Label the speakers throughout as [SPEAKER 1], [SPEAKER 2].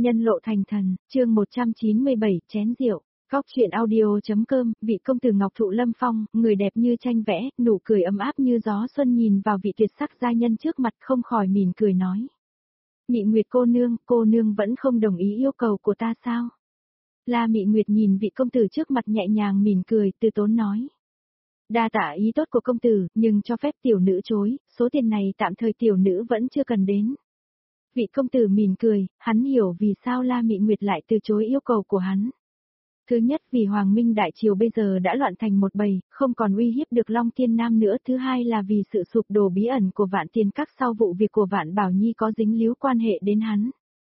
[SPEAKER 1] Nhân lộ thành thần, chương 197, chén rượu. Góc chuyện audio.com, vị công tử ngọc thụ lâm phong, người đẹp như tranh vẽ, nụ cười ấm áp như gió xuân nhìn vào vị tuyệt sắc giai nhân trước mặt không khỏi mỉm cười nói. Mị Nguyệt cô nương vẫn không đồng ý yêu cầu của ta sao? La Mị Nguyệt nhìn vị công tử trước mặt nhẹ nhàng mỉm cười, từ tốn nói. Đa tạ ý tốt của công tử, nhưng cho phép tiểu nữ chối, số tiền này tạm thời tiểu nữ vẫn chưa cần đến. Vị công tử mỉm cười, hắn hiểu vì sao La Mị Nguyệt lại từ chối yêu cầu của hắn. Thứ nhất vì Hoàng Minh Đại Triều bây giờ đã loạn thành một bầy, không còn uy hiếp được Long Thiên Nam nữa. Thứ hai là vì sự sụp đổ bí ẩn của Vạn Tiền Các sau vụ việc của Vạn Bảo Nhi có dính líu quan hệ đến hắn.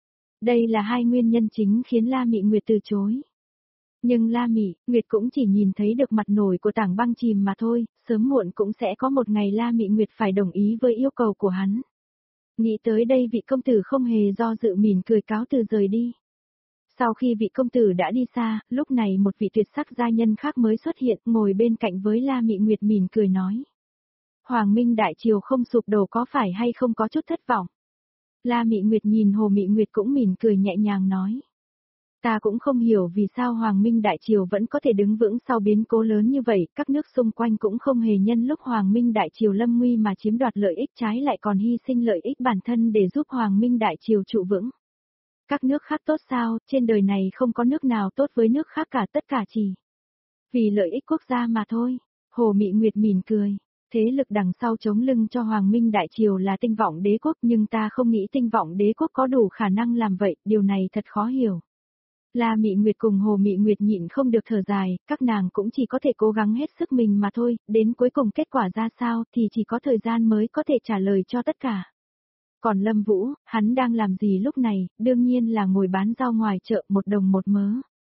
[SPEAKER 1] Đây là hai nguyên nhân chính khiến La Mị Nguyệt từ chối. Nhưng La Mị Nguyệt cũng chỉ nhìn thấy được mặt nổi của tảng băng chìm mà thôi, sớm muộn cũng sẽ có một ngày La Mị Nguyệt phải đồng ý với yêu cầu của hắn. Nghĩ tới đây vị công tử không hề do dự mỉm cười cáo từ rời đi. Sau khi vị công tử đã đi xa, lúc này một vị tuyệt sắc giai nhân khác mới xuất hiện, ngồi bên cạnh với La Mị Nguyệt mỉm cười nói. Hoàng Minh Đại Triều không sụp đổ có phải hay không có chút thất vọng? La Mị Nguyệt nhìn Hồ Mị Nguyệt cũng mỉm cười nhẹ nhàng nói. Ta cũng không hiểu vì sao Hoàng Minh Đại Triều vẫn có thể đứng vững sau biến cố lớn như vậy, các nước xung quanh cũng không hề nhân lúc Hoàng Minh Đại Triều lâm nguy mà chiếm đoạt lợi ích, trái lại còn hy sinh lợi ích bản thân để giúp Hoàng Minh Đại Triều trụ vững. Các nước khác tốt sao, trên đời này không có nước nào tốt với nước khác cả, tất cả chỉ vì lợi ích quốc gia mà thôi. Hồ Mị Nguyệt mỉm cười. Thế lực đằng sau chống lưng cho Hoàng Minh Đại Triều là Tinh Vọng Đế Quốc, nhưng ta không nghĩ Tinh Vọng Đế Quốc có đủ khả năng làm vậy, điều này thật khó hiểu. La Mị Nguyệt cùng Hồ Mị Nguyệt nhịn không được thở dài, các nàng cũng chỉ có thể cố gắng hết sức mình mà thôi, đến cuối cùng kết quả ra sao thì chỉ có thời gian mới có thể trả lời cho tất cả. Còn Lâm Vũ, hắn đang làm gì lúc này, đương nhiên là ngồi bán rau ngoài chợ một đồng một mớ.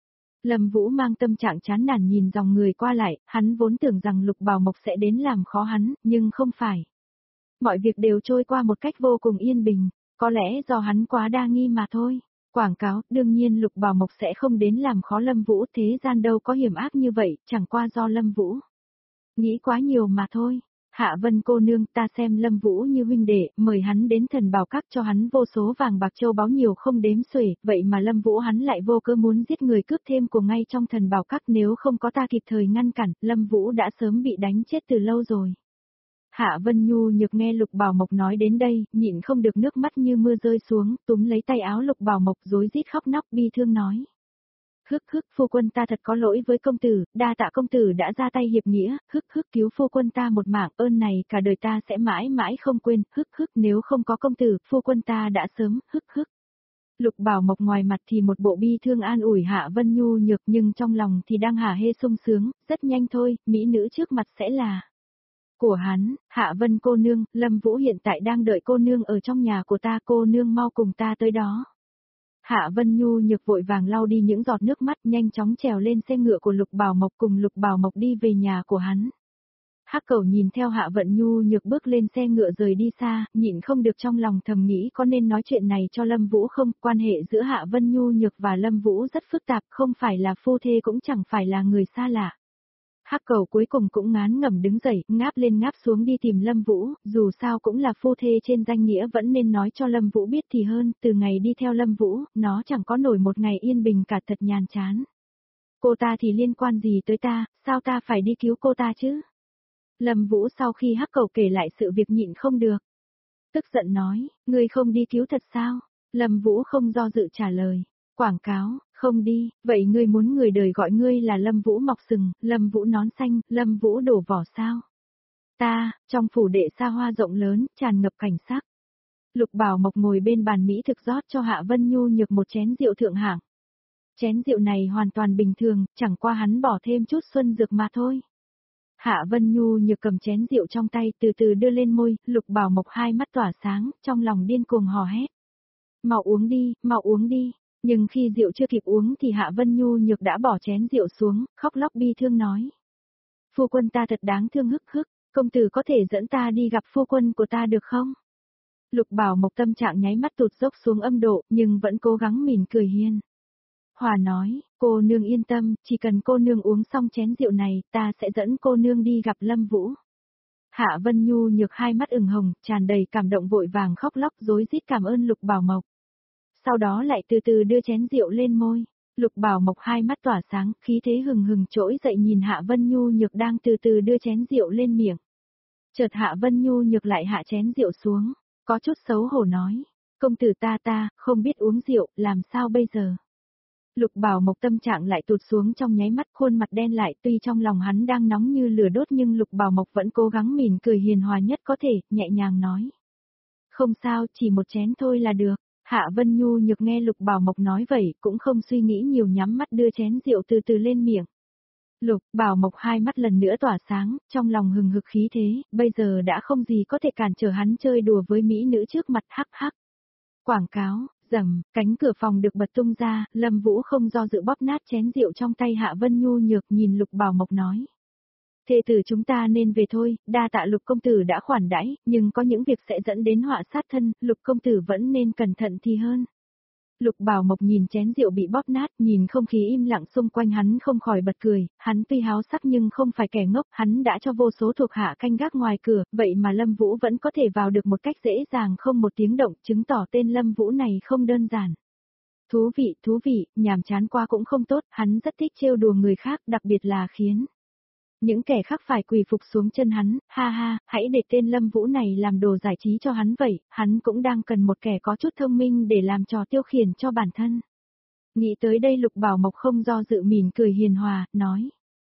[SPEAKER 1] Lâm Vũ mang tâm trạng chán nản nhìn dòng người qua lại, hắn vốn tưởng rằng Lục Bảo Mộc sẽ đến làm khó hắn, nhưng không phải. Mọi việc đều trôi qua một cách vô cùng yên bình, có lẽ do hắn quá đa nghi mà thôi. Quảng cáo, đương nhiên Lục Bảo Mộc sẽ không đến làm khó Lâm Vũ, thế gian đâu có hiểm ác như vậy, chẳng qua do Lâm Vũ nghĩ quá nhiều mà thôi. Hạ Vân cô nương, ta xem Lâm Vũ như huynh đệ, mời hắn đến Thần Bảo Các cho hắn vô số vàng bạc châu báu nhiều không đếm xuể, vậy mà Lâm Vũ hắn lại vô cớ muốn giết người cướp thêm của ngay trong Thần Bảo Các, nếu không có ta kịp thời ngăn cản, Lâm Vũ đã sớm bị đánh chết từ lâu rồi. Hạ Vân Nhu nhược nghe Lục Bảo Mộc nói đến đây, nhịn không được nước mắt như mưa rơi xuống, túm lấy tay áo Lục Bảo Mộc rối rít khóc nóc bi thương nói. Hức, phu quân ta thật có lỗi với công tử, đa tạ công tử đã ra tay hiệp nghĩa, hức cứu phu quân ta một mạng, ơn này cả đời ta sẽ mãi mãi không quên, hức nếu không có công tử, phu quân ta đã sớm, hức. Lục Bảo Mộc ngoài mặt thì một bộ bi thương an ủi Hạ Vân Nhu nhược nhưng trong lòng thì đang hả hê sung sướng, rất nhanh thôi, mỹ nữ trước mặt sẽ là của hắn. Hạ Vân cô nương, Lâm Vũ hiện tại đang đợi cô nương ở trong nhà của ta, cô nương mau cùng ta tới đó. Hạ Vân Nhu nhược vội vàng lau đi những giọt nước mắt, nhanh chóng trèo lên xe ngựa của Lục Bảo Mộc cùng Lục Bảo Mộc đi về nhà của hắn. Hắc Cẩu nhìn theo Hạ Vân Nhu nhược bước lên xe ngựa rời đi xa, nhịn không được trong lòng thầm nghĩ có nên nói chuyện này cho Lâm Vũ không, quan hệ giữa Hạ Vân Nhu nhược và Lâm Vũ rất phức tạp, không phải là phu thê cũng chẳng phải là người xa lạ. Hắc Cẩu cuối cùng cũng ngán ngẩm đứng dậy, ngáp lên ngáp xuống đi tìm Lâm Vũ, dù sao cũng là phu thê trên danh nghĩa vẫn nên nói cho Lâm Vũ biết thì hơn, từ ngày đi theo Lâm Vũ, nó chẳng có nổi một ngày yên bình cả, thật nhàm chán. Cô ta thì liên quan gì tới ta, sao ta phải đi cứu cô ta chứ? Lâm Vũ sau khi Hắc Cẩu kể lại sự việc nhịn không được. Tức giận nói, ngươi không đi cứu thật sao? Lâm Vũ không do dự trả lời. Quảng cáo, không đi, vậy ngươi muốn người đời gọi ngươi là Lâm Vũ mọc sừng, Lâm Vũ nón xanh, Lâm Vũ đổ vỏ sao? Ta, trong phủ đệ xa hoa rộng lớn, tràn ngập cảnh sắc. Lục Bảo Mộc ngồi bên bàn mỹ thực rót cho Hạ Vân Nhu nhược một chén rượu thượng hạng. Chén rượu này hoàn toàn bình thường, chẳng qua hắn bỏ thêm chút xuân dược mà thôi. Hạ Vân Nhu nhược cầm chén rượu trong tay từ từ đưa lên môi, Lục Bảo Mộc hai mắt tỏa sáng, trong lòng điên cuồng hò hét. Mau uống đi. Nhưng khi rượu chưa kịp uống thì Hạ Vân Nhu nhược đã bỏ chén rượu xuống, khóc lóc bi thương nói. Phu quân ta thật đáng thương, hức, công tử có thể dẫn ta đi gặp phu quân của ta được không? Lục Bảo Mộc tâm trạng nháy mắt tụt dốc xuống âm độ, nhưng vẫn cố gắng mỉm cười hiền. Hòa nói, cô nương yên tâm, chỉ cần cô nương uống xong chén rượu này, ta sẽ dẫn cô nương đi gặp Lâm Vũ. Hạ Vân Nhu nhược hai mắt ửng hồng, tràn đầy cảm động vội vàng khóc lóc rối rít cảm ơn Lục Bảo Mộc. sau đó lại từ từ đưa chén rượu lên môi. Lục Bảo Mộc hai mắt tỏa sáng, khí thế hừng hừng trỗi dậy nhìn Hạ Vân Nhu Nhược đang từ từ đưa chén rượu lên miệng. Chợt Hạ Vân Nhu Nhược lại hạ chén rượu xuống, có chút xấu hổ nói, công tử ta không biết uống rượu, làm sao bây giờ? Lục Bảo Mộc tâm trạng lại tụt xuống trong nháy mắt, khuôn mặt đen lại, tuy trong lòng hắn đang nóng như lửa đốt nhưng Lục Bảo Mộc vẫn cố gắng mỉm cười hiền hòa nhất có thể, nhẹ nhàng nói. Không sao, chỉ một chén thôi là được. Hạ Vân Nhu Nhược nghe Lục Bảo Mộc nói vậy, cũng không suy nghĩ nhiều, nhắm mắt đưa chén rượu từ từ lên miệng. Lục Bảo Mộc hai mắt lần nữa tỏa sáng, trong lòng hừng hực khí thế, bây giờ đã không gì có thể cản trở hắn chơi đùa với mỹ nữ trước mặt. Hắc hắc. Quảng cáo, rầm, cánh cửa phòng được bật tung ra, Lâm Vũ không do dự bóp nát chén rượu trong tay Hạ Vân Nhu Nhược, nhìn Lục Bảo Mộc nói. Thê tử chúng ta nên về thôi, đa tạ Lục công tử đã khoản đãi, nhưng có những việc sẽ dẫn đến họa sát thân, Lục công tử vẫn nên cẩn thận thì hơn. Lục Bảo Mộc nhìn chén rượu bị bóp nát, nhìn không khí im lặng xung quanh hắn không khỏi bật cười, hắn tuy háo sắc nhưng không phải kẻ ngốc, hắn đã cho vô số thuộc hạ canh gác ngoài cửa, vậy mà Lâm Vũ vẫn có thể vào được một cách dễ dàng không một tiếng động, chứng tỏ tên Lâm Vũ này không đơn giản. Thú vị, nhàm chán qua cũng không tốt, hắn rất thích trêu đùa người khác, đặc biệt là khiến những kẻ khác phải quỳ phục xuống chân hắn, ha ha, hãy để tên Lâm Vũ này làm đồ giải trí cho hắn vậy, hắn cũng đang cần một kẻ có chút thông minh để làm trò tiêu khiển cho bản thân. Nghĩ tới đây Lục Bảo Mộc không do dự mỉm cười hiền hòa, nói.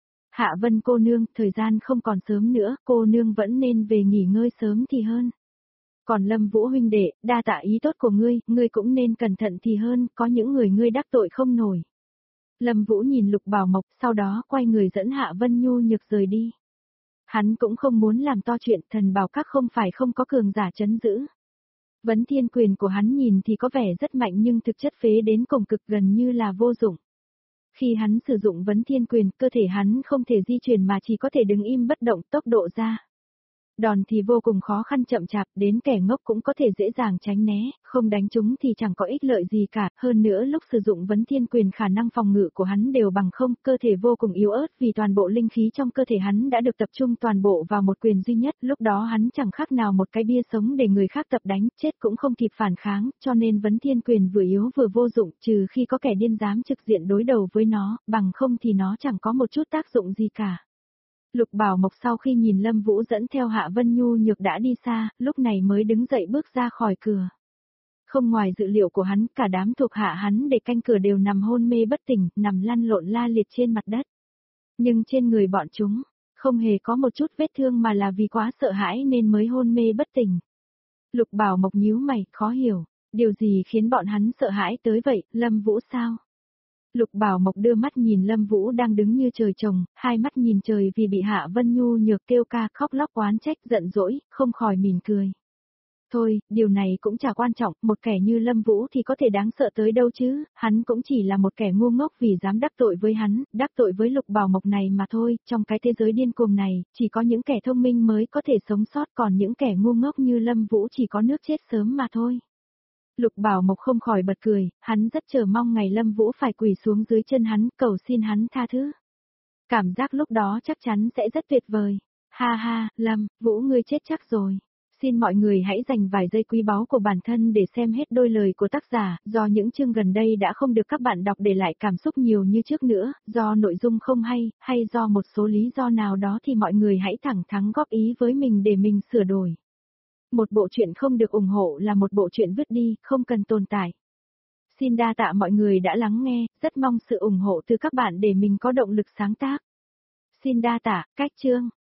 [SPEAKER 1] Hạ Vân cô nương, thời gian không còn sớm nữa, cô nương vẫn nên về nghỉ ngơi sớm thì hơn. Còn Lâm Vũ huynh đệ, đa tạ ý tốt của ngươi cũng nên cẩn thận thì hơn, có những người ngươi đắc tội không nổi. Lâm Vũ nhìn Lục Bảo Mộc, sau đó quay người dẫn Hạ Vân Nhu Nhược rời đi. Hắn cũng không muốn làm to chuyện, Thần Bảo Các không phải không có cường giả trấn giữ. Vấn Thiên Quyền của hắn nhìn thì có vẻ rất mạnh nhưng thực chất phế đến cùng cực, gần như là vô dụng. Khi hắn sử dụng Vấn Thiên Quyền, cơ thể hắn không thể di chuyển mà chỉ có thể đứng im bất động, tốc độ ra đòn thì vô cùng khó khăn chậm chạp, đến kẻ ngốc cũng có thể dễ dàng tránh né, không đánh chúng thì chẳng có ích lợi gì cả, hơn nữa lúc sử dụng Vấn Thiên Quyền khả năng phòng ngự của hắn đều bằng không, cơ thể vô cùng yếu ớt vì toàn bộ linh khí trong cơ thể hắn đã được tập trung toàn bộ vào một quyền duy nhất, lúc đó hắn chẳng khác nào một cái bia sống để người khác tập đánh, chết cũng không kịp phản kháng, cho nên Vấn Thiên Quyền vừa yếu vừa vô dụng, trừ khi có kẻ điên dám trực diện đối đầu với nó, bằng không thì nó chẳng có một chút tác dụng gì cả. Lục Bảo Mộc sau khi nhìn Lâm Vũ dẫn theo Hạ Vân Nhu Nhược đã đi xa, lúc này mới đứng dậy bước ra khỏi cửa. Không ngoài dự liệu của hắn, cả đám thuộc hạ hắn để canh cửa đều nằm hôn mê bất tỉnh, nằm lăn lộn la liệt trên mặt đất. Nhưng trên người bọn chúng, không hề có một chút vết thương mà là vì quá sợ hãi nên mới hôn mê bất tỉnh. Lục Bảo Mộc nhíu mày, khó hiểu, điều gì khiến bọn hắn sợ hãi tới vậy, Lâm Vũ sao? Lục Bảo Mộc đưa mắt nhìn Lâm Vũ đang đứng như trời trồng, hai mắt nhìn trời vì bị Hạ Vân Nhu Nhược kêu ca khóc lóc oán trách giận dỗi, không khỏi mỉm cười. Thôi, điều này cũng chả quan trọng, một kẻ như Lâm Vũ thì có thể đáng sợ tới đâu chứ, hắn cũng chỉ là một kẻ ngu ngốc vì dám đắc tội với hắn, đắc tội với Lục Bảo Mộc này mà thôi, trong cái thế giới điên cuồng này, chỉ có những kẻ thông minh mới có thể sống sót, còn những kẻ ngu ngốc như Lâm Vũ chỉ có nước chết sớm mà thôi. Lục Bảo Mộc không khỏi bật cười, hắn rất chờ mong ngày Lâm Vũ phải quỳ xuống dưới chân hắn, cầu xin hắn tha thứ. Cảm giác lúc đó chắc chắn sẽ rất tuyệt vời. Ha ha, Lâm, Vũ ngươi chết chắc rồi. Xin mọi người hãy dành vài giây quý báu của bản thân để xem hết đôi lời của tác giả, do những chương gần đây đã không được các bạn đọc để lại cảm xúc nhiều như trước nữa, do nội dung không hay do một số lý do nào đó thì mọi người hãy thẳng thắn góp ý với mình để mình sửa đổi. Một bộ truyện không được ủng hộ là một bộ truyện vứt đi, không cần tồn tại. Xin đa tạ mọi người đã lắng nghe, rất mong sự ủng hộ từ các bạn để mình có động lực sáng tác. Xin đa tạ, cách chương.